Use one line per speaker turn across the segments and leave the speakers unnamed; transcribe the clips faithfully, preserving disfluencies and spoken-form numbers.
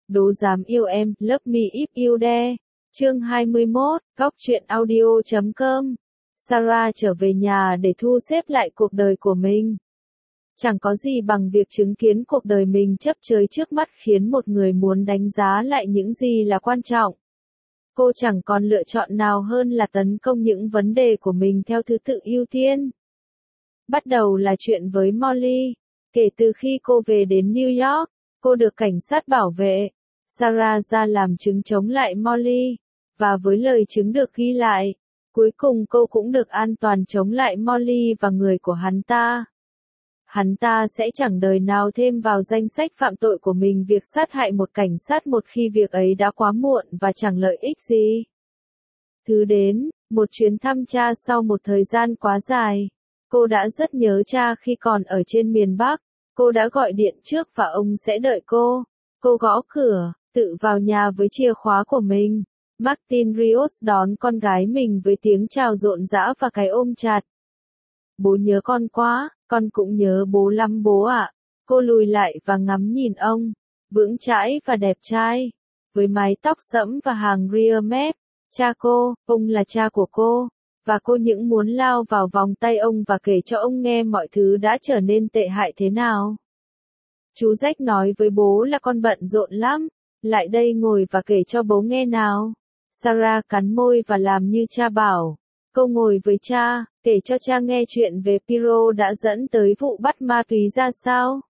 Đố dám yêu em, love me if you dare. Chương hai mươi mốt, góc truyện audio chấm com. Sarah trở về nhà để thu xếp lại cuộc đời của mình. Chẳng có gì bằng việc chứng kiến cuộc đời mình chớp chới trước mắt khiến một người muốn đánh giá lại những gì là quan trọng. Cô chẳng còn lựa chọn nào hơn là tấn công những vấn đề của mình theo thứ tự ưu tiên. Bắt đầu là chuyện với Molly. Kể từ khi cô về đến New York, cô được cảnh sát bảo vệ. Sarah ra làm chứng chống lại Molly, và với lời chứng được ghi lại, cuối cùng cô cũng được an toàn chống lại Molly và người của hắn ta. Hắn ta sẽ chẳng đời nào thêm vào danh sách phạm tội của mình việc sát hại một cảnh sát một khi việc ấy đã quá muộn và chẳng lợi ích gì. Thứ đến, một chuyến thăm cha sau một thời gian quá dài. Cô đã rất nhớ cha khi còn ở trên miền Bắc. Cô đã gọi điện trước và ông sẽ đợi cô. Cô gõ cửa, tự vào nhà với chìa khóa của mình. Martin Rios đón con gái mình với tiếng chào rộn rã và cái ôm chặt. Bố nhớ con quá, con cũng nhớ bố lắm bố ạ. Cô lùi lại và ngắm nhìn ông, vững chãi và đẹp trai, với mái tóc sẫm và hàng ria mép. Cha cô, ông là cha của cô, và cô những muốn lao vào vòng tay ông và kể cho ông nghe mọi thứ đã trở nên tệ hại thế nào. Chú Jack nói với bố là con bận rộn lắm, lại đây ngồi và kể cho bố nghe nào. Sarah cắn môi và làm như cha bảo. Cô ngồi với cha, kể cho cha nghe chuyện về Piro đã dẫn tới vụ bắt ma túy ra sao.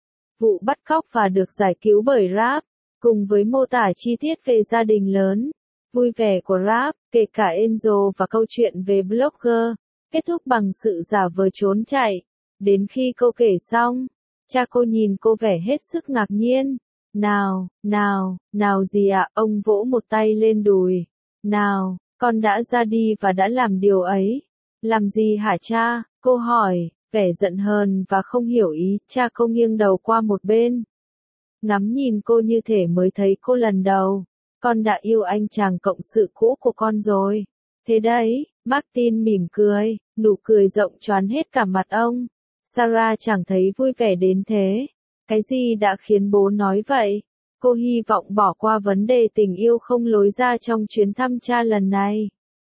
Vụ bắt cóc và được giải cứu bởi Rap, cùng với mô tả chi tiết về gia đình lớn, vui vẻ của Rap, kể cả Angel và câu chuyện về blogger, kết thúc bằng sự giả vờ trốn chạy. Đến khi cô kể xong, cha cô nhìn cô vẻ hết sức ngạc nhiên. Nào, nào, nào gì ạ? Ông vỗ một tay lên đùi. Nào, con đã ra đi và đã làm điều ấy. Làm gì hả cha? Cô hỏi, vẻ giận hờn và không hiểu ý. Cha cô nghiêng đầu qua một bên, ngắm nhìn cô như thể mới thấy cô lần đầu. Con đã yêu anh chàng cộng sự cũ của con rồi. Thế đấy, Martin mỉm cười, nụ cười rộng choán hết cả mặt ông. Sarah chẳng thấy vui vẻ đến thế. Cái gì đã khiến bố nói vậy? Cô hy vọng bỏ qua vấn đề tình yêu không lối ra trong chuyến thăm cha lần này.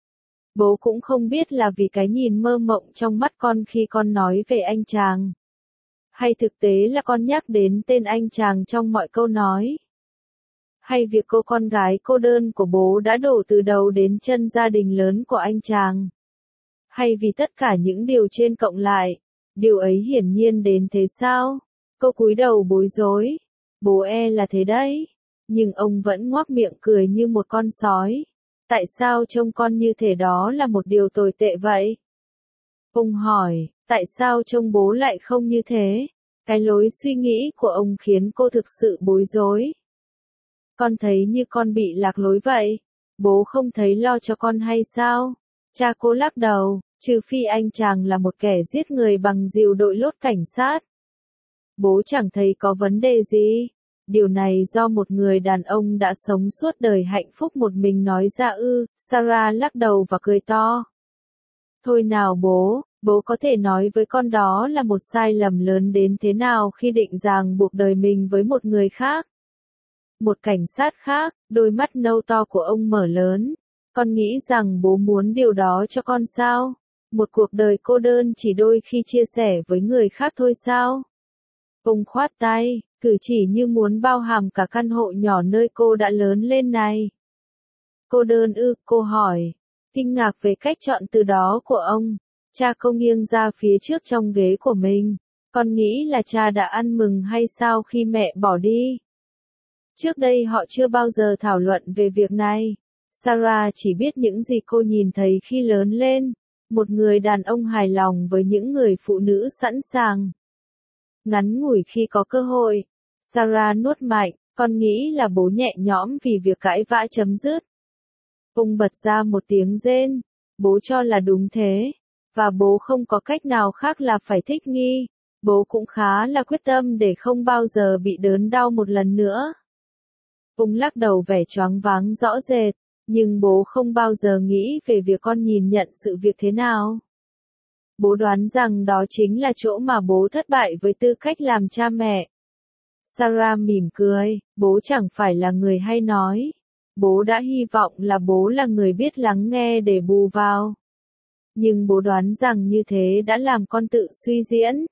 Bố cũng không biết là vì cái nhìn mơ mộng trong mắt con khi con nói về anh chàng, hay thực tế là con nhắc đến tên anh chàng trong mọi câu nói. Hay việc cô con gái cô đơn của bố đã đổ từ đầu đến chân gia đình lớn của anh chàng. Hay vì tất cả những điều trên cộng lại, điều ấy hiển nhiên đến thế sao? Cô cúi đầu bối rối. Bố e là thế đấy. Nhưng ông vẫn ngoác miệng cười như một con sói. Tại sao trông con như thế đó là một điều tồi tệ vậy? Ông hỏi, tại sao trông bố lại không như thế? Cái lối suy nghĩ của ông khiến cô thực sự bối rối. Con thấy như con bị lạc lối vậy. Bố không thấy lo cho con hay sao? Cha cô lắc đầu, trừ phi anh chàng là một kẻ giết người bằng rìu đội lốt cảnh sát. Bố chẳng thấy có vấn đề gì. Điều này do một người đàn ông đã sống suốt đời hạnh phúc một mình nói ra ư. Sarah lắc đầu và cười to. Thôi nào bố, bố có thể nói với con đó là một sai lầm lớn đến thế nào khi định ràng buộc đời mình với một người khác. Một cảnh sát khác, đôi mắt nâu to của ông mở lớn. Con nghĩ rằng bố muốn điều đó cho con sao? Một cuộc đời cô đơn chỉ đôi khi chia sẻ với người khác thôi sao? Ông khoát tay, cử chỉ như muốn bao hàm cả căn hộ nhỏ nơi cô đã lớn lên này. Cô đơn ư? Cô hỏi, kinh ngạc về cách chọn từ đó của ông. Cha cô nghiêng ra phía trước trong ghế của mình. Con nghĩ là cha đã ăn mừng hay sao khi mẹ bỏ đi? Trước đây họ chưa bao giờ thảo luận về việc này. Sarah chỉ biết những gì cô nhìn thấy khi lớn lên. Một người đàn ông hài lòng với những người phụ nữ sẵn sàng ngắn ngủi khi có cơ hội. Sarah nuốt mạnh, con nghĩ là bố nhẹ nhõm vì việc cãi vã chấm dứt. Ông bật ra một tiếng rên. Bố cho là đúng thế. Và bố không có cách nào khác là phải thích nghi. Bố cũng khá là quyết tâm để không bao giờ bị đớn đau một lần nữa. Ông lắc đầu vẻ choáng váng rõ rệt. Nhưng bố không bao giờ nghĩ về việc con nhìn nhận sự việc thế nào. Bố đoán rằng đó chính là chỗ mà bố thất bại với tư cách làm cha mẹ. Sarah mỉm cười, bố chẳng phải là người hay nói. Bố đã hy vọng là bố là người biết lắng nghe để bù vào. Nhưng bố đoán rằng như thế đã làm con tự suy diễn.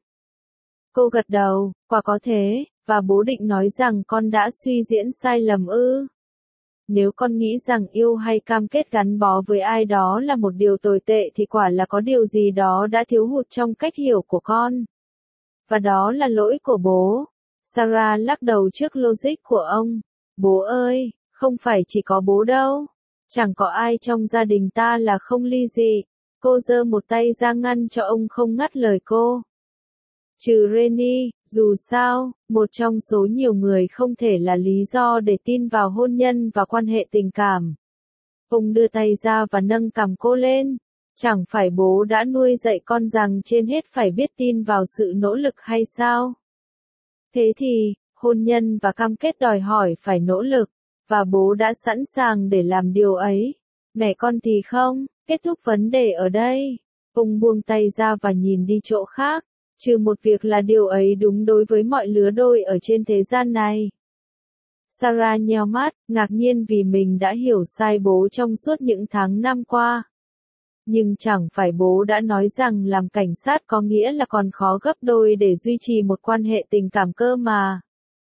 Cô gật đầu, quả có thế, và bố định nói rằng con đã suy diễn sai lầm ư. Nếu con nghĩ rằng yêu hay cam kết gắn bó với ai đó là một điều tồi tệ thì quả là có điều gì đó đã thiếu hụt trong cách hiểu của con. Và đó là lỗi của bố. Sarah lắc đầu trước logic của ông. Bố ơi, không phải chỉ có bố đâu. Chẳng có ai trong gia đình ta là không ly dị. Cô giơ một tay ra ngăn cho ông không ngắt lời cô. Trừ Rennie, dù sao, một trong số nhiều người không thể là lý do để tin vào hôn nhân và quan hệ tình cảm. Ông đưa tay ra và nâng cằm cô lên. Chẳng phải bố đã nuôi dạy con rằng trên hết phải biết tin vào sự nỗ lực hay sao? Thế thì, hôn nhân và cam kết đòi hỏi phải nỗ lực, và bố đã sẵn sàng để làm điều ấy. Mẹ con thì không, kết thúc vấn đề ở đây. Ông buông tay ra và nhìn đi chỗ khác. Trừ một việc là điều ấy đúng đối với mọi lứa đôi ở trên thế gian này. Sarah nheo mắt, ngạc nhiên vì mình đã hiểu sai bố trong suốt những tháng năm qua. Nhưng chẳng phải bố đã nói rằng làm cảnh sát có nghĩa là còn khó gấp đôi để duy trì một quan hệ tình cảm cơ mà.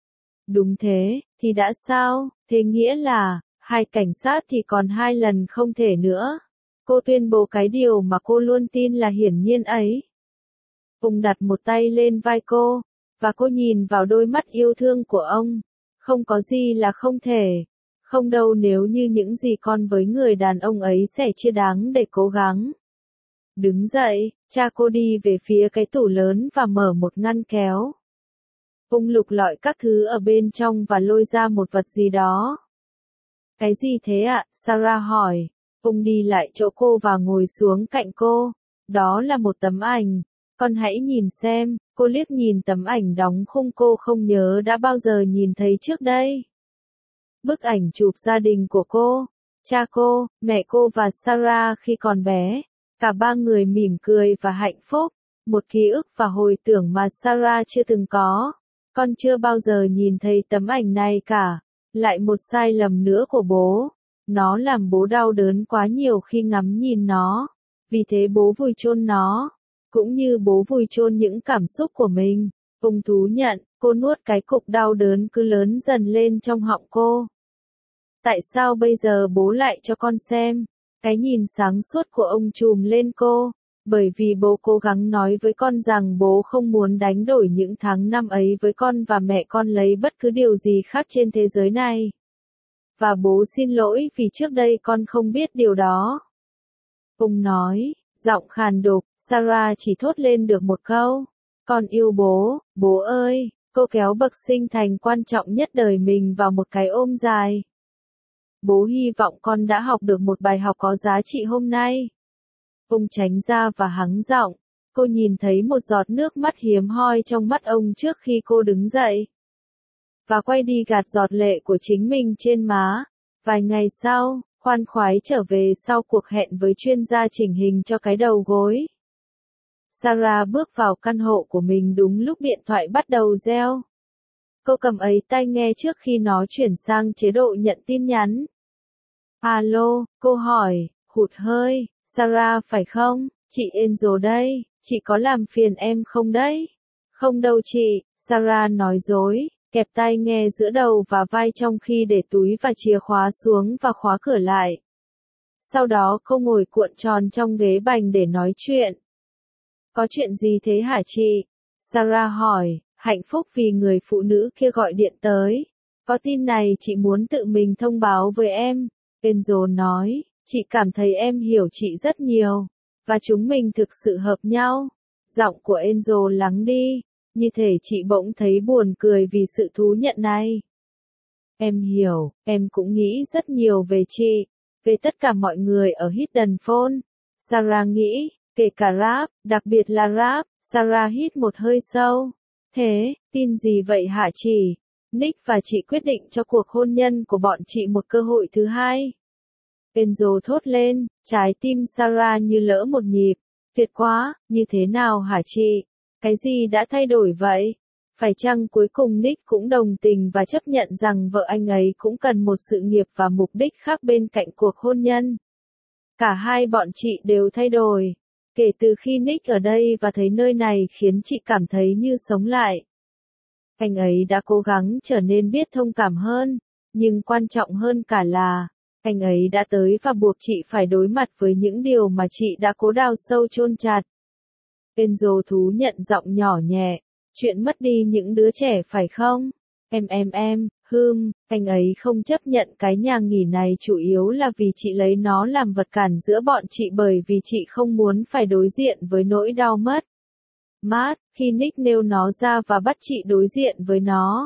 Đúng thế, thì đã sao, thế nghĩa là, hai cảnh sát thì còn hai lần không thể nữa. Cô tuyên bố cái điều mà cô luôn tin là hiển nhiên ấy. Ông đặt một tay lên vai cô, và cô nhìn vào đôi mắt yêu thương của ông. Không có gì là không thể. Không đâu nếu như những gì con với người đàn ông ấy sẽ chia đáng để cố gắng. Đứng dậy, cha cô đi về phía cái tủ lớn và mở một ngăn kéo. Ông lục lọi các thứ ở bên trong và lôi ra một vật gì đó. Cái gì thế ạ? Sarah hỏi. Ông đi lại chỗ cô và ngồi xuống cạnh cô. Đó là một tấm ảnh. Con hãy nhìn xem, cô liếc nhìn tấm ảnh đóng khung cô không nhớ đã bao giờ nhìn thấy trước đây. Bức ảnh chụp gia đình của cô, cha cô, mẹ cô và Sarah khi còn bé. Cả ba người mỉm cười và hạnh phúc. Một ký ức và hồi tưởng mà Sarah chưa từng có. Con chưa bao giờ nhìn thấy tấm ảnh này cả. Lại một sai lầm nữa của bố. Nó làm bố đau đớn quá nhiều khi ngắm nhìn nó. Vì thế bố vùi chôn nó. Cũng như bố vùi chôn những cảm xúc của mình. Ông thú nhận, cô nuốt cái cục đau đớn cứ lớn dần lên trong họng cô. Tại sao bây giờ bố lại cho con xem? Cái nhìn sáng suốt của ông trùm lên cô. Bởi vì bố cố gắng nói với con rằng bố không muốn đánh đổi những tháng năm ấy với con và mẹ con lấy bất cứ điều gì khác trên thế giới này. Và bố xin lỗi vì trước đây con không biết điều đó. Ông nói, giọng khàn đục, Sarah chỉ thốt lên được một câu. Con yêu bố, bố ơi. Cô kéo bậc sinh thành quan trọng nhất đời mình vào một cái ôm dài. Bố hy vọng con đã học được một bài học có giá trị hôm nay. Ông tránh ra và hắng giọng. Cô nhìn thấy một giọt nước mắt hiếm hoi trong mắt ông trước khi cô đứng dậy. Và quay đi gạt giọt lệ của chính mình trên má. Vài ngày sau, khoan khoái trở về sau cuộc hẹn với chuyên gia chỉnh hình cho cái đầu gối. Sarah bước vào căn hộ của mình đúng lúc điện thoại bắt đầu reo. Cô cầm ấy tai nghe trước khi nó chuyển sang chế độ nhận tin nhắn. Alo, cô hỏi, hụt hơi, Sarah phải không? Chị Angel đây, chị có làm phiền em không đấy? Không đâu chị, Sarah nói dối, kẹp tai nghe giữa đầu và vai trong khi để túi và chìa khóa xuống và khóa cửa lại. Sau đó cô ngồi cuộn tròn trong ghế bành để nói chuyện. Có chuyện gì thế hả chị? Sarah hỏi, hạnh phúc vì người phụ nữ kia gọi điện tới. Có tin này chị muốn tự mình thông báo với em. Angel nói, chị cảm thấy em hiểu chị rất nhiều. Và chúng mình thực sự hợp nhau. Giọng của Angel lắng đi. Như thể chị bỗng thấy buồn cười vì sự thú nhận này. Em hiểu, em cũng nghĩ rất nhiều về chị. Về tất cả mọi người ở Hidden Phone. Sarah nghĩ, kể cả Rap, đặc biệt là Rap. Sarah hít một hơi sâu. Thế, tin gì vậy hả chị? Nick và chị quyết định cho cuộc hôn nhân của bọn chị một cơ hội thứ hai. Angel thốt lên, trái tim Sarah như lỡ một nhịp. Tuyệt quá, như thế nào hả chị? Cái gì đã thay đổi vậy? Phải chăng cuối cùng Nick cũng đồng tình và chấp nhận rằng vợ anh ấy cũng cần một sự nghiệp và mục đích khác bên cạnh cuộc hôn nhân? Cả hai bọn chị đều thay đổi. Kể từ khi Nick ở đây và thấy nơi này khiến chị cảm thấy như sống lại. Anh ấy đã cố gắng trở nên biết thông cảm hơn, nhưng quan trọng hơn cả là, anh ấy đã tới và buộc chị phải đối mặt với những điều mà chị đã cố đào sâu chôn chặt. Enzo thú nhận giọng nhỏ nhẹ, chuyện mất đi những đứa trẻ phải không? Em em em, hừm, anh ấy không chấp nhận cái nhà nghỉ này chủ yếu là vì chị lấy nó làm vật cản giữa bọn chị bởi vì chị không muốn phải đối diện với nỗi đau mất mát, khi Nick nêu nó ra và bắt chị đối diện với nó.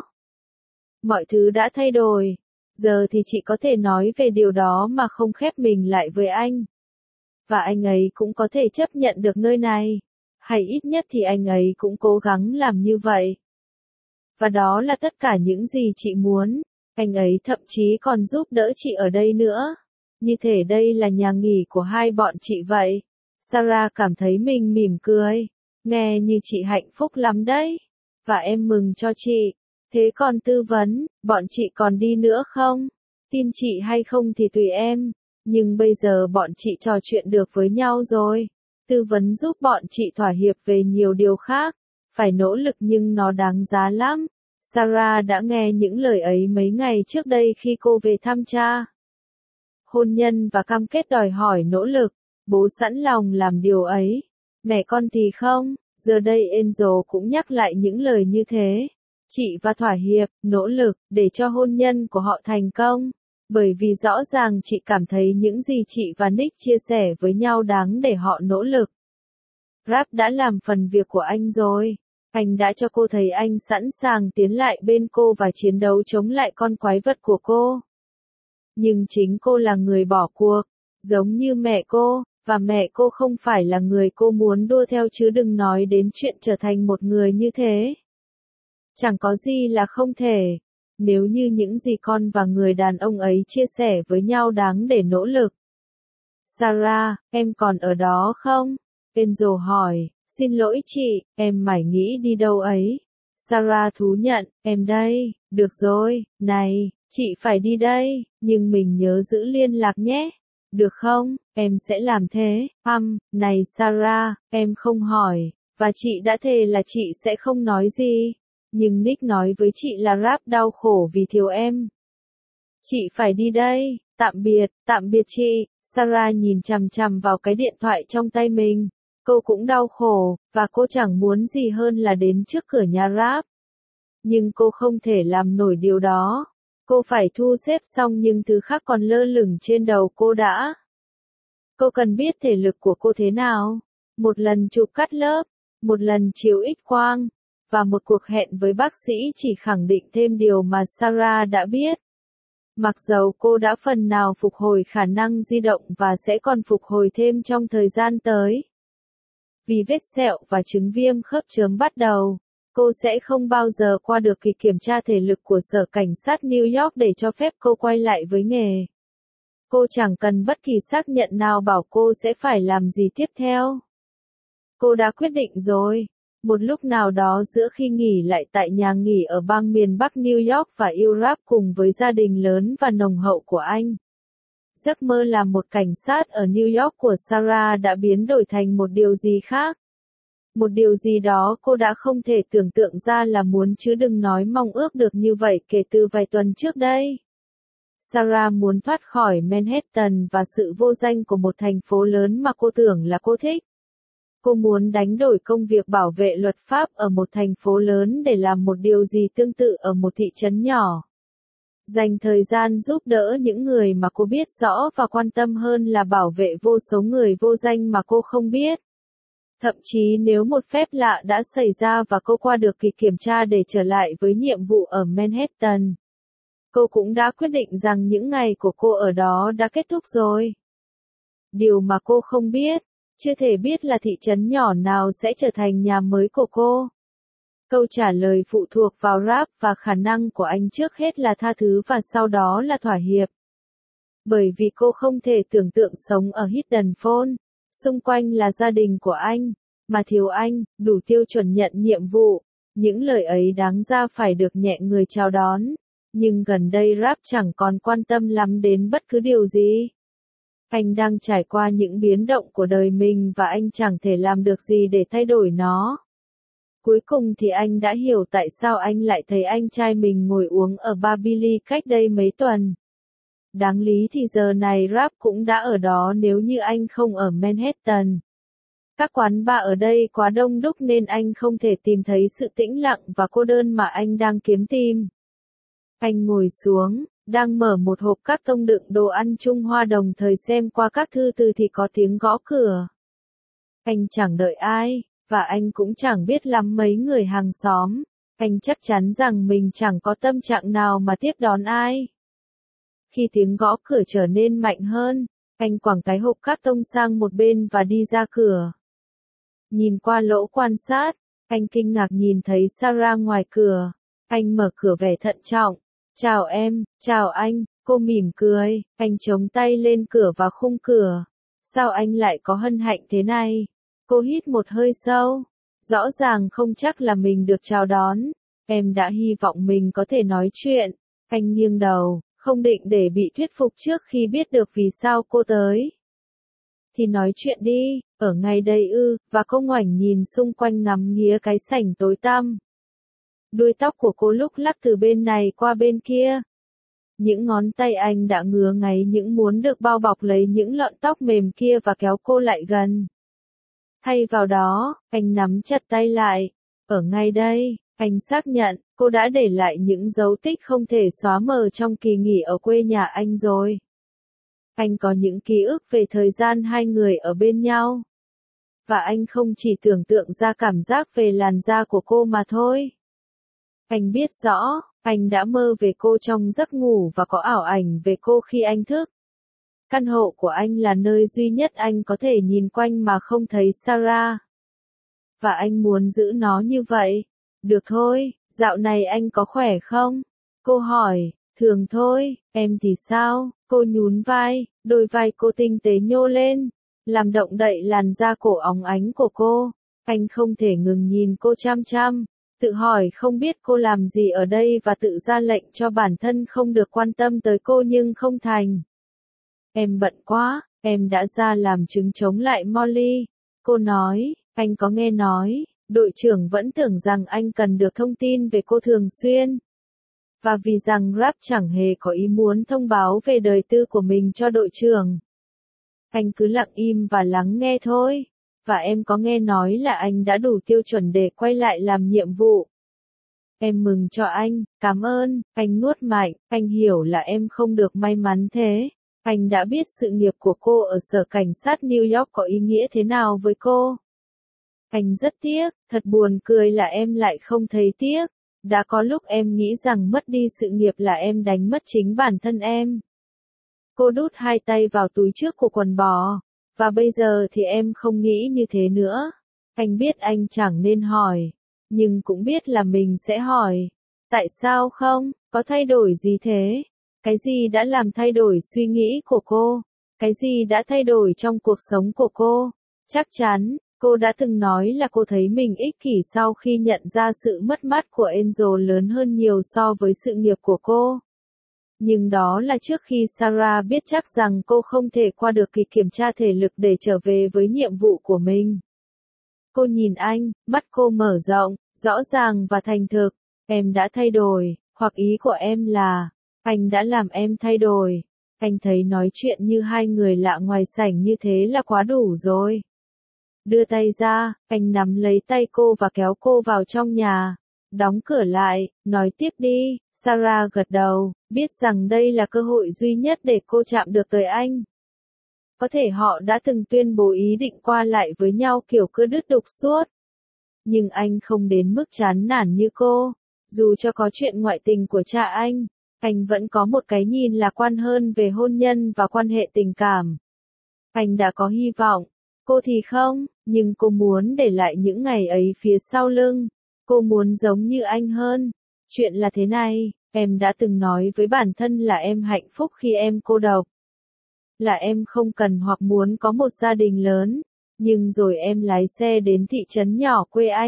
Mọi thứ đã thay đổi. Giờ thì chị có thể nói về điều đó mà không khép mình lại với anh. Và anh ấy cũng có thể chấp nhận được nơi này. Hay ít nhất thì anh ấy cũng cố gắng làm như vậy. Và đó là tất cả những gì chị muốn. Anh ấy thậm chí còn giúp đỡ chị ở đây nữa. Như thể đây là nhà nghỉ của hai bọn chị vậy. Sarah cảm thấy mình mỉm cười. Nghe như chị hạnh phúc lắm đấy. Và em mừng cho chị. Thế còn tư vấn, bọn chị còn đi nữa không? Tin chị hay không thì tùy em. Nhưng bây giờ bọn chị trò chuyện được với nhau rồi. Tư vấn giúp bọn chị thỏa hiệp về nhiều điều khác. Phải nỗ lực nhưng nó đáng giá lắm. Sarah đã nghe những lời ấy mấy ngày trước đây khi cô về thăm cha. Hôn nhân và cam kết đòi hỏi nỗ lực. Bố sẵn lòng làm điều ấy. Mẹ con thì không. Giờ đây Enzo cũng nhắc lại những lời như thế. Chị và thỏa hiệp, nỗ lực, để cho hôn nhân của họ thành công. Bởi vì rõ ràng chị cảm thấy những gì chị và Nick chia sẻ với nhau đáng để họ nỗ lực. Rap đã làm phần việc của anh rồi. Anh đã cho cô thấy anh sẵn sàng tiến lại bên cô và chiến đấu chống lại con quái vật của cô. Nhưng chính cô là người bỏ cuộc, giống như mẹ cô, và mẹ cô không phải là người cô muốn đua theo chứ đừng nói đến chuyện trở thành một người như thế. Chẳng có gì là không thể. Nếu như những gì con và người đàn ông ấy chia sẻ với nhau đáng để nỗ lực. Sarah, em còn ở đó không? Enzo hỏi, xin lỗi chị, em mải nghĩ đi đâu ấy. Sarah thú nhận, em đây, được rồi, này, chị phải đi đây, nhưng mình nhớ giữ liên lạc nhé. Được không, em sẽ làm thế. Hăm, này Sarah, em không hỏi, và chị đã thề là chị sẽ không nói gì. Nhưng Nick nói với chị là Rap đau khổ vì thiếu em. Chị phải đi đây, tạm biệt, tạm biệt chị. Sarah nhìn chằm chằm vào cái điện thoại trong tay mình. Cô cũng đau khổ, và cô chẳng muốn gì hơn là đến trước cửa nhà Rap. Nhưng cô không thể làm nổi điều đó. Cô phải thu xếp xong nhưng thứ khác còn lơ lửng trên đầu cô đã. Cô cần biết thể lực của cô thế nào. Một lần chụp cắt lớp, một lần chiếu X-quang, và một cuộc hẹn với bác sĩ chỉ khẳng định thêm điều mà Sarah đã biết. Mặc dầu cô đã phần nào phục hồi khả năng di động và sẽ còn phục hồi thêm trong thời gian tới. Vì vết sẹo và chứng viêm khớp chớm bắt đầu, cô sẽ không bao giờ qua được kỳ kiểm tra thể lực của Sở Cảnh sát New York để cho phép cô quay lại với nghề. Cô chẳng cần bất kỳ xác nhận nào bảo cô sẽ phải làm gì tiếp theo. Cô đã quyết định rồi. Một lúc nào đó giữa khi nghỉ lại tại nhà nghỉ ở bang miền Bắc New York và yêu rap cùng với gia đình lớn và nồng hậu của anh. Giấc mơ làm một cảnh sát ở New York của Sarah đã biến đổi thành một điều gì khác. Một điều gì đó cô đã không thể tưởng tượng ra là muốn chứ đừng nói mong ước được như vậy kể từ vài tuần trước đây. Sarah muốn thoát khỏi Manhattan và sự vô danh của một thành phố lớn mà cô tưởng là cô thích. Cô muốn đánh đổi công việc bảo vệ luật pháp ở một thành phố lớn để làm một điều gì tương tự ở một thị trấn nhỏ. Dành thời gian giúp đỡ những người mà cô biết rõ và quan tâm hơn là bảo vệ vô số người vô danh mà cô không biết. Thậm chí nếu một phép lạ đã xảy ra và cô qua được kỳ kiểm tra để trở lại với nhiệm vụ ở Manhattan. Cô cũng đã quyết định rằng những ngày của cô ở đó đã kết thúc rồi. Điều mà cô không biết, chưa thể biết là thị trấn nhỏ nào sẽ trở thành nhà mới của cô. Câu trả lời phụ thuộc vào Rap và khả năng của anh trước hết là tha thứ và sau đó là thỏa hiệp. Bởi vì cô không thể tưởng tượng sống ở Hidden Phone, xung quanh là gia đình của anh, mà thiếu anh, đủ tiêu chuẩn nhận nhiệm vụ, Những lời ấy đáng ra phải được nhẹ người chào đón. Nhưng gần đây Rap chẳng còn quan tâm lắm đến bất cứ điều gì. Anh đang trải qua những biến động của đời mình và anh chẳng thể làm được gì để thay đổi nó. Cuối cùng thì anh đã hiểu tại sao anh lại thấy anh trai mình ngồi uống ở bar Billy cách đây mấy tuần. Đáng lý thì giờ này Rap cũng đã ở đó nếu như anh không ở Manhattan. Các quán bar ở đây quá đông đúc nên anh không thể tìm thấy sự tĩnh lặng và cô đơn mà anh đang kiếm tìm. Anh ngồi xuống, đang mở một hộp cát tông đựng đồ ăn Trung Hoa đồng thời xem qua các thư từ thì có tiếng gõ cửa. Anh chẳng đợi ai, và anh cũng chẳng biết lắm mấy người hàng xóm. Anh chắc chắn rằng mình chẳng có tâm trạng nào mà tiếp đón ai. Khi tiếng gõ cửa trở nên mạnh hơn, anh quẳng cái hộp cát tông sang một bên và đi ra cửa. Nhìn qua lỗ quan sát, anh kinh ngạc nhìn thấy Sarah ngoài cửa. Anh mở cửa vẻ thận trọng. Chào em, chào anh, cô mỉm cười, anh chống tay lên cửa và khung cửa. Sao anh lại có hân hạnh thế này? Cô hít một hơi sâu. Rõ ràng không chắc là mình được chào đón. Em đã hy vọng mình có thể nói chuyện. Anh nghiêng đầu, không định để bị thuyết phục trước khi biết được vì sao cô tới. Thì nói chuyện đi, ở ngay đây ư, và cô ngoảnh nhìn xung quanh ngắm nghía cái sảnh tối tăm. Đuôi tóc của cô lúc lắc từ bên này qua bên kia. Những ngón tay anh đã ngứa ngáy những muốn được bao bọc lấy những lọn tóc mềm kia và kéo cô lại gần. Thay vào đó, anh nắm chặt tay lại. Ở ngay đây, anh xác nhận, cô đã để lại những dấu tích không thể xóa mờ trong kỳ nghỉ ở quê nhà anh rồi. Anh có những ký ức về thời gian hai người ở bên nhau. Và anh không chỉ tưởng tượng ra cảm giác về làn da của cô mà thôi. Anh biết rõ, anh đã mơ về cô trong giấc ngủ và có ảo ảnh về cô khi anh thức. Căn hộ của anh là nơi duy nhất anh có thể nhìn quanh mà không thấy Sarah. Và anh muốn giữ nó như vậy. Được thôi, dạo này anh có khỏe không? Cô hỏi, thường thôi, em thì sao? Cô nhún vai, đôi vai cô tinh tế nhô lên, làm động đậy làn da cổ óng ánh của cô. Anh không thể ngừng nhìn cô chăm chăm. Tự hỏi không biết cô làm gì ở đây và tự ra lệnh cho bản thân không được quan tâm tới cô nhưng không thành. Em bận quá, em đã ra làm chứng chống lại Molly. Cô nói, anh có nghe nói, đội trưởng vẫn tưởng rằng anh cần được thông tin về cô thường xuyên. Và vì rằng Rap chẳng hề có ý muốn thông báo về đời tư của mình cho đội trưởng. Anh cứ lặng im và lắng nghe thôi. Và em có nghe nói là anh đã đủ tiêu chuẩn để quay lại làm nhiệm vụ. Em mừng cho anh, cảm ơn, anh nuốt mạnh, anh hiểu là em không được may mắn thế. Anh đã biết sự nghiệp của cô ở sở cảnh sát New York có ý nghĩa thế nào với cô. Anh rất tiếc, thật buồn cười là em lại không thấy tiếc. Đã có lúc em nghĩ rằng mất đi sự nghiệp là em đánh mất chính bản thân em. Cô đút hai tay vào túi trước của quần bò. Và bây giờ thì em không nghĩ như thế nữa. Anh biết anh chẳng nên hỏi. Nhưng cũng biết là mình sẽ hỏi. Tại sao không? Có thay đổi gì thế? Cái gì đã làm thay đổi suy nghĩ của cô? Cái gì đã thay đổi trong cuộc sống của cô? Chắc chắn, cô đã từng nói là cô thấy mình ích kỷ sau khi nhận ra sự mất mát của Angel lớn hơn nhiều so với sự nghiệp của cô. Nhưng đó là trước khi Sarah biết chắc rằng cô không thể qua được kỳ kiểm tra thể lực để trở về với nhiệm vụ của mình. Cô nhìn anh, mắt cô mở rộng, rõ ràng và thành thực. Em đã thay đổi, hoặc ý của em là, anh đã làm em thay đổi. Anh thấy nói chuyện như hai người lạ ngoài sảnh như thế là quá đủ rồi. Đưa tay ra, anh nắm lấy tay cô và kéo cô vào trong nhà. Đóng cửa lại, nói tiếp đi. Sarah gật đầu, biết rằng đây là cơ hội duy nhất để cô chạm được tới anh. Có thể họ đã từng tuyên bố ý định qua lại với nhau kiểu cứ đứt đục suốt. Nhưng anh không đến mức chán nản như cô. Dù cho có chuyện ngoại tình của cha anh, anh vẫn có một cái nhìn lạc quan hơn về hôn nhân và quan hệ tình cảm. Anh đã có hy vọng. Cô thì không, nhưng cô muốn để lại những ngày ấy phía sau lưng. Cô muốn giống như anh hơn. Chuyện là thế này, em đã từng nói với bản thân là em hạnh phúc khi em cô độc. Là em không cần hoặc muốn có một gia đình lớn. Nhưng rồi em lái xe đến thị trấn nhỏ quê anh.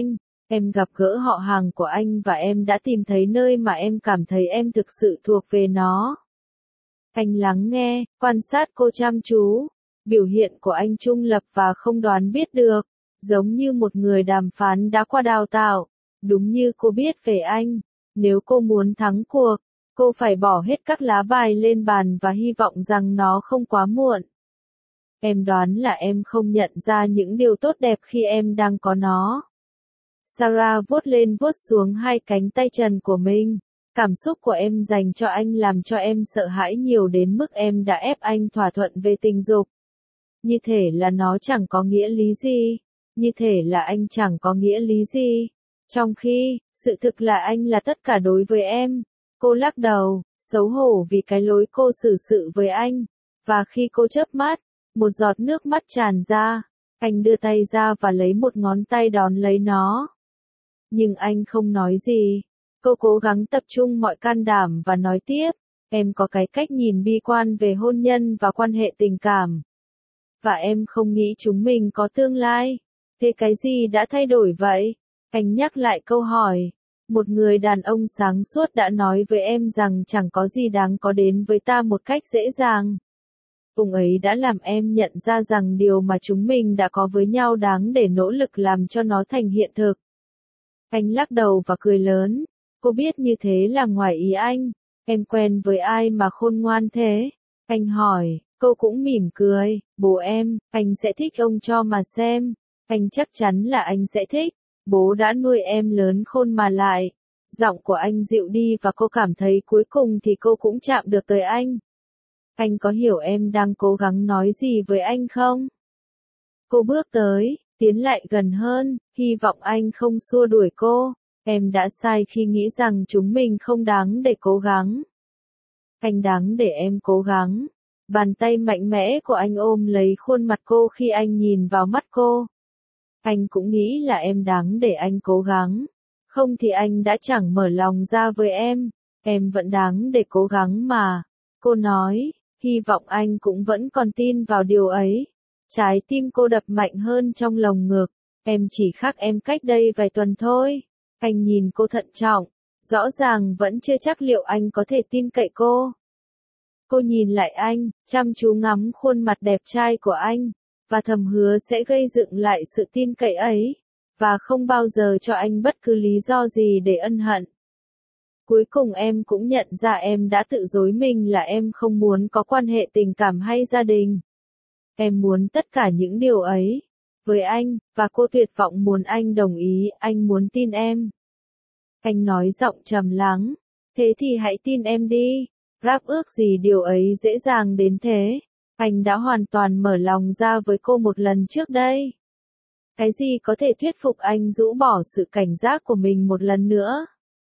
Em gặp gỡ họ hàng của anh và em đã tìm thấy nơi mà em cảm thấy em thực sự thuộc về nó. Anh lắng nghe, quan sát cô chăm chú. Biểu hiện của anh trung lập và không đoán biết được, giống như một người đàm phán đã qua đào tạo. Đúng như cô biết về anh, nếu cô muốn thắng cuộc, cô phải bỏ hết các lá bài lên bàn và hy vọng rằng nó không quá muộn. Em đoán là em không nhận ra những điều tốt đẹp khi em đang có nó. Sarah vuốt lên vuốt xuống hai cánh tay trần của mình. Cảm xúc của em dành cho anh làm cho em sợ hãi nhiều đến mức em đã ép anh thỏa thuận về tình dục. Như thể là nó chẳng có nghĩa lý gì. Như thể là anh chẳng có nghĩa lý gì. Trong khi, sự thực là anh là tất cả đối với em. Cô lắc đầu, xấu hổ vì cái lối cô xử sự với anh. Và khi cô chớp mắt, một giọt nước mắt tràn ra. Anh đưa tay ra và lấy một ngón tay đón lấy nó. Nhưng anh không nói gì. Cô cố gắng tập trung mọi can đảm và nói tiếp. Em có cái cách nhìn bi quan về hôn nhân và quan hệ tình cảm. Và em không nghĩ chúng mình có tương lai. Thế cái gì đã thay đổi vậy? Anh nhắc lại câu hỏi. Một người đàn ông sáng suốt đã nói với em rằng chẳng có gì đáng có đến với ta một cách dễ dàng. Ông ấy đã làm em nhận ra rằng điều mà chúng mình đã có với nhau đáng để nỗ lực làm cho nó thành hiện thực. Anh lắc đầu và cười lớn. Cô biết như thế là ngoài ý anh. Em quen với ai mà khôn ngoan thế? Anh hỏi. Cô cũng mỉm cười. Bố em, anh sẽ thích ông cho mà xem. Anh chắc chắn là anh sẽ thích. Bố đã nuôi em lớn khôn mà lại. Giọng của anh dịu đi và cô cảm thấy cuối cùng thì cô cũng chạm được tới anh. Anh có hiểu em đang cố gắng nói gì với anh không? Cô bước tới, tiến lại gần hơn, hy vọng anh không xua đuổi cô. Em đã sai khi nghĩ rằng chúng mình không đáng để cố gắng. Anh đáng để em cố gắng. Bàn tay mạnh mẽ của anh ôm lấy khuôn mặt cô khi anh nhìn vào mắt cô. Anh cũng nghĩ là em đáng để anh cố gắng. Không thì anh đã chẳng mở lòng ra với em. Em vẫn đáng để cố gắng mà. Cô nói, hy vọng anh cũng vẫn còn tin vào điều ấy. Trái tim cô đập mạnh hơn trong lồng ngực. Em chỉ khác em cách đây vài tuần thôi. Anh nhìn cô thận trọng. Rõ ràng vẫn chưa chắc liệu anh có thể tin cậy cô. Cô nhìn lại anh, chăm chú ngắm khuôn mặt đẹp trai của anh. Và thầm hứa sẽ gây dựng lại sự tin cậy ấy. Và không bao giờ cho anh bất cứ lý do gì để ân hận. Cuối cùng em cũng nhận ra em đã tự dối mình là em không muốn có quan hệ tình cảm hay gia đình. Em muốn tất cả những điều ấy. Với anh, và cô tuyệt vọng muốn anh đồng ý, anh muốn tin em. Anh nói giọng trầm lắng. Thế thì hãy tin em đi. Rap ước gì điều ấy dễ dàng đến thế. Anh đã hoàn toàn mở lòng ra với cô một lần trước đây. Cái gì có thể thuyết phục anh rũ bỏ sự cảnh giác của mình một lần nữa?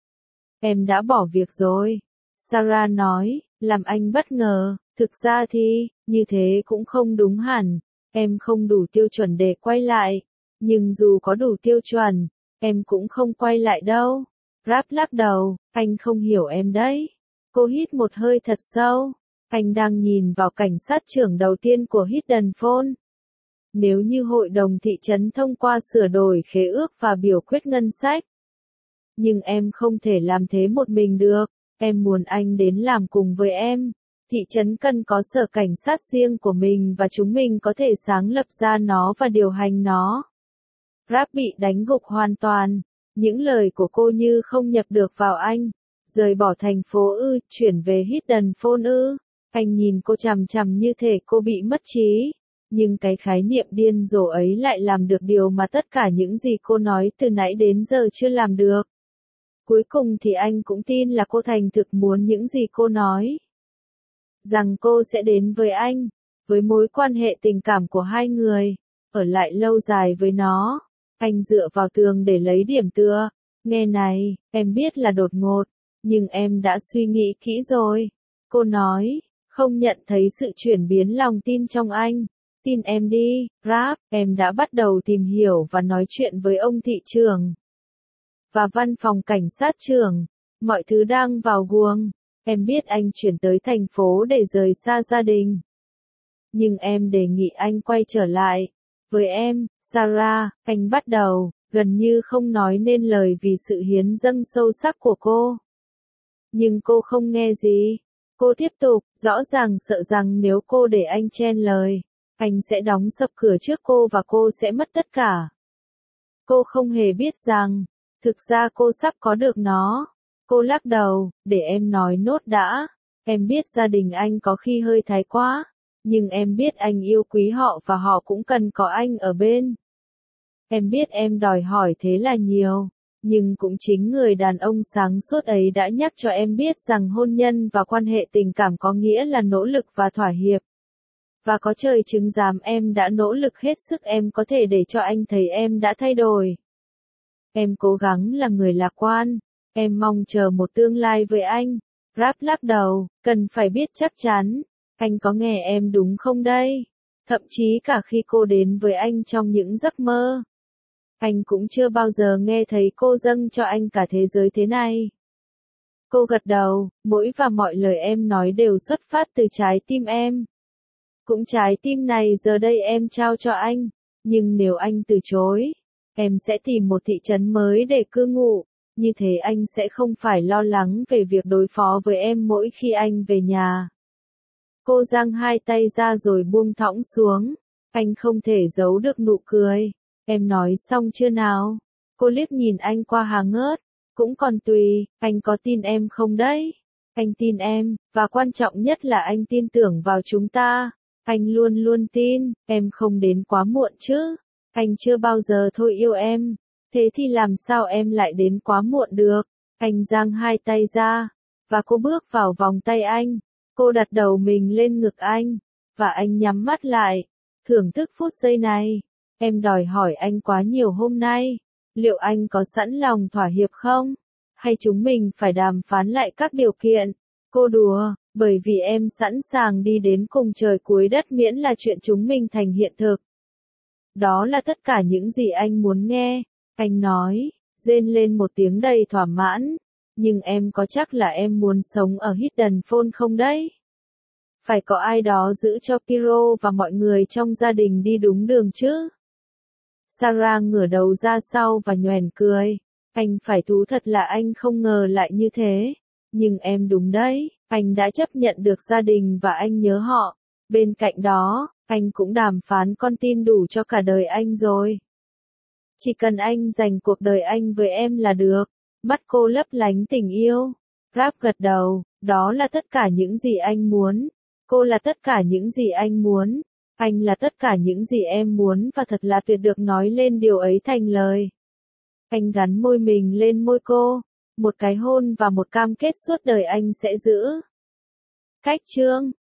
Em đã bỏ việc rồi. Sarah nói, làm anh bất ngờ. Thực ra thì, như thế cũng không đúng hẳn. Em không đủ tiêu chuẩn để quay lại. Nhưng dù có đủ tiêu chuẩn, em cũng không quay lại đâu. Rap lắc đầu, anh không hiểu em đấy. Cô hít một hơi thật sâu. Anh đang nhìn vào cảnh sát trưởng đầu tiên của Hidden Phone. Nếu như hội đồng thị trấn thông qua sửa đổi khế ước và biểu quyết ngân sách. Nhưng em không thể làm thế một mình được. Em muốn anh đến làm cùng với em. Thị trấn cần có sở cảnh sát riêng của mình và chúng mình có thể sáng lập ra nó và điều hành nó. Rap bị đánh gục hoàn toàn. Những lời của cô như không nhập được vào anh. Rời bỏ thành phố ư, chuyển về Hidden Phone ư. Anh nhìn cô chằm chằm như thể cô bị mất trí. Nhưng cái khái niệm điên rồ ấy lại làm được điều mà tất cả những gì cô nói từ nãy đến giờ chưa làm được. Cuối cùng thì anh cũng tin là cô thành thực muốn những gì cô nói. Rằng cô sẽ đến với anh, với mối quan hệ tình cảm của hai người, ở lại lâu dài với nó. Anh dựa vào tường để lấy điểm tựa. Nghe này, em biết là đột ngột, nhưng em đã suy nghĩ kỹ rồi. Cô nói, không nhận thấy sự chuyển biến lòng tin trong anh. Tin em đi, Rap, em đã bắt đầu tìm hiểu và nói chuyện với ông thị trưởng. Và văn phòng cảnh sát trưởng. Mọi thứ đang vào guồng. Em biết anh chuyển tới thành phố để rời xa gia đình. Nhưng em đề nghị anh quay trở lại. Với em, Sarah, anh bắt đầu, gần như không nói nên lời vì sự hiến dâng sâu sắc của cô. Nhưng cô không nghe gì. Cô tiếp tục, rõ ràng sợ rằng nếu cô để anh chen lời, anh sẽ đóng sập cửa trước cô và cô sẽ mất tất cả. Cô không hề biết rằng, thực ra cô sắp có được nó. Cô lắc đầu, để em nói nốt đã. Em biết gia đình anh có khi hơi thái quá, nhưng em biết anh yêu quý họ và họ cũng cần có anh ở bên. Em biết em đòi hỏi thế là nhiều, nhưng cũng chính người đàn ông sáng suốt ấy đã nhắc cho em biết rằng hôn nhân và quan hệ tình cảm có nghĩa là nỗ lực và thỏa hiệp. Và có trời chứng giám em đã nỗ lực hết sức em có thể để cho anh thấy em đã thay đổi. Em cố gắng là người lạc quan, em mong chờ một tương lai với anh. Rap lắc đầu, cần phải biết chắc chắn, anh có nghe em đúng không đây? Thậm chí cả khi cô đến với anh trong những giấc mơ, anh cũng chưa bao giờ nghe thấy cô dâng cho anh cả thế giới thế này. Cô gật đầu, mỗi và mọi lời em nói đều xuất phát từ trái tim em. Cũng trái tim này giờ đây em trao cho anh, nhưng nếu anh từ chối, em sẽ tìm một thị trấn mới để cư ngụ, như thế anh sẽ không phải lo lắng về việc đối phó với em mỗi khi anh về nhà. Cô giang hai tay ra rồi buông thõng xuống, anh không thể giấu được nụ cười. Em nói xong chưa nào? Cô liếc nhìn anh qua hàng ngớt, cũng còn tùy, anh có tin em không đấy? Anh tin em, và quan trọng nhất là anh tin tưởng vào chúng ta. Anh luôn luôn tin, em không đến quá muộn chứ. Anh chưa bao giờ thôi yêu em. Thế thì làm sao em lại đến quá muộn được? Anh giang hai tay ra, và cô bước vào vòng tay anh. Cô đặt đầu mình lên ngực anh, và anh nhắm mắt lại, thưởng thức phút giây này. Em đòi hỏi anh quá nhiều hôm nay. Liệu anh có sẵn lòng thỏa hiệp không? Hay chúng mình phải đàm phán lại các điều kiện? Cô đùa, bởi vì em sẵn sàng đi đến cùng trời cuối đất miễn là chuyện chúng mình thành hiện thực. Đó là tất cả những gì anh muốn nghe. Anh nói, rên lên một tiếng đầy thỏa mãn. Nhưng em có chắc là em muốn sống ở Hidden Phone không đấy? Phải có ai đó giữ cho Piro và mọi người trong gia đình đi đúng đường chứ? Sarah ngửa đầu ra sau và nhoẻn cười. Anh phải thú thật là anh không ngờ lại như thế. Nhưng em đúng đấy, anh đã chấp nhận được gia đình và anh nhớ họ. Bên cạnh đó, anh cũng đàm phán con tin đủ cho cả đời anh rồi. Chỉ cần anh dành cuộc đời anh với em là được. Mắt cô lấp lánh tình yêu. Rap gật đầu, đó là tất cả những gì anh muốn. Cô là tất cả những gì anh muốn. Anh là tất cả những gì em muốn và thật là tuyệt được nói lên điều ấy thành lời. Anh gắn môi mình lên môi cô. Một cái hôn và một cam kết suốt đời anh sẽ giữ. Cách chương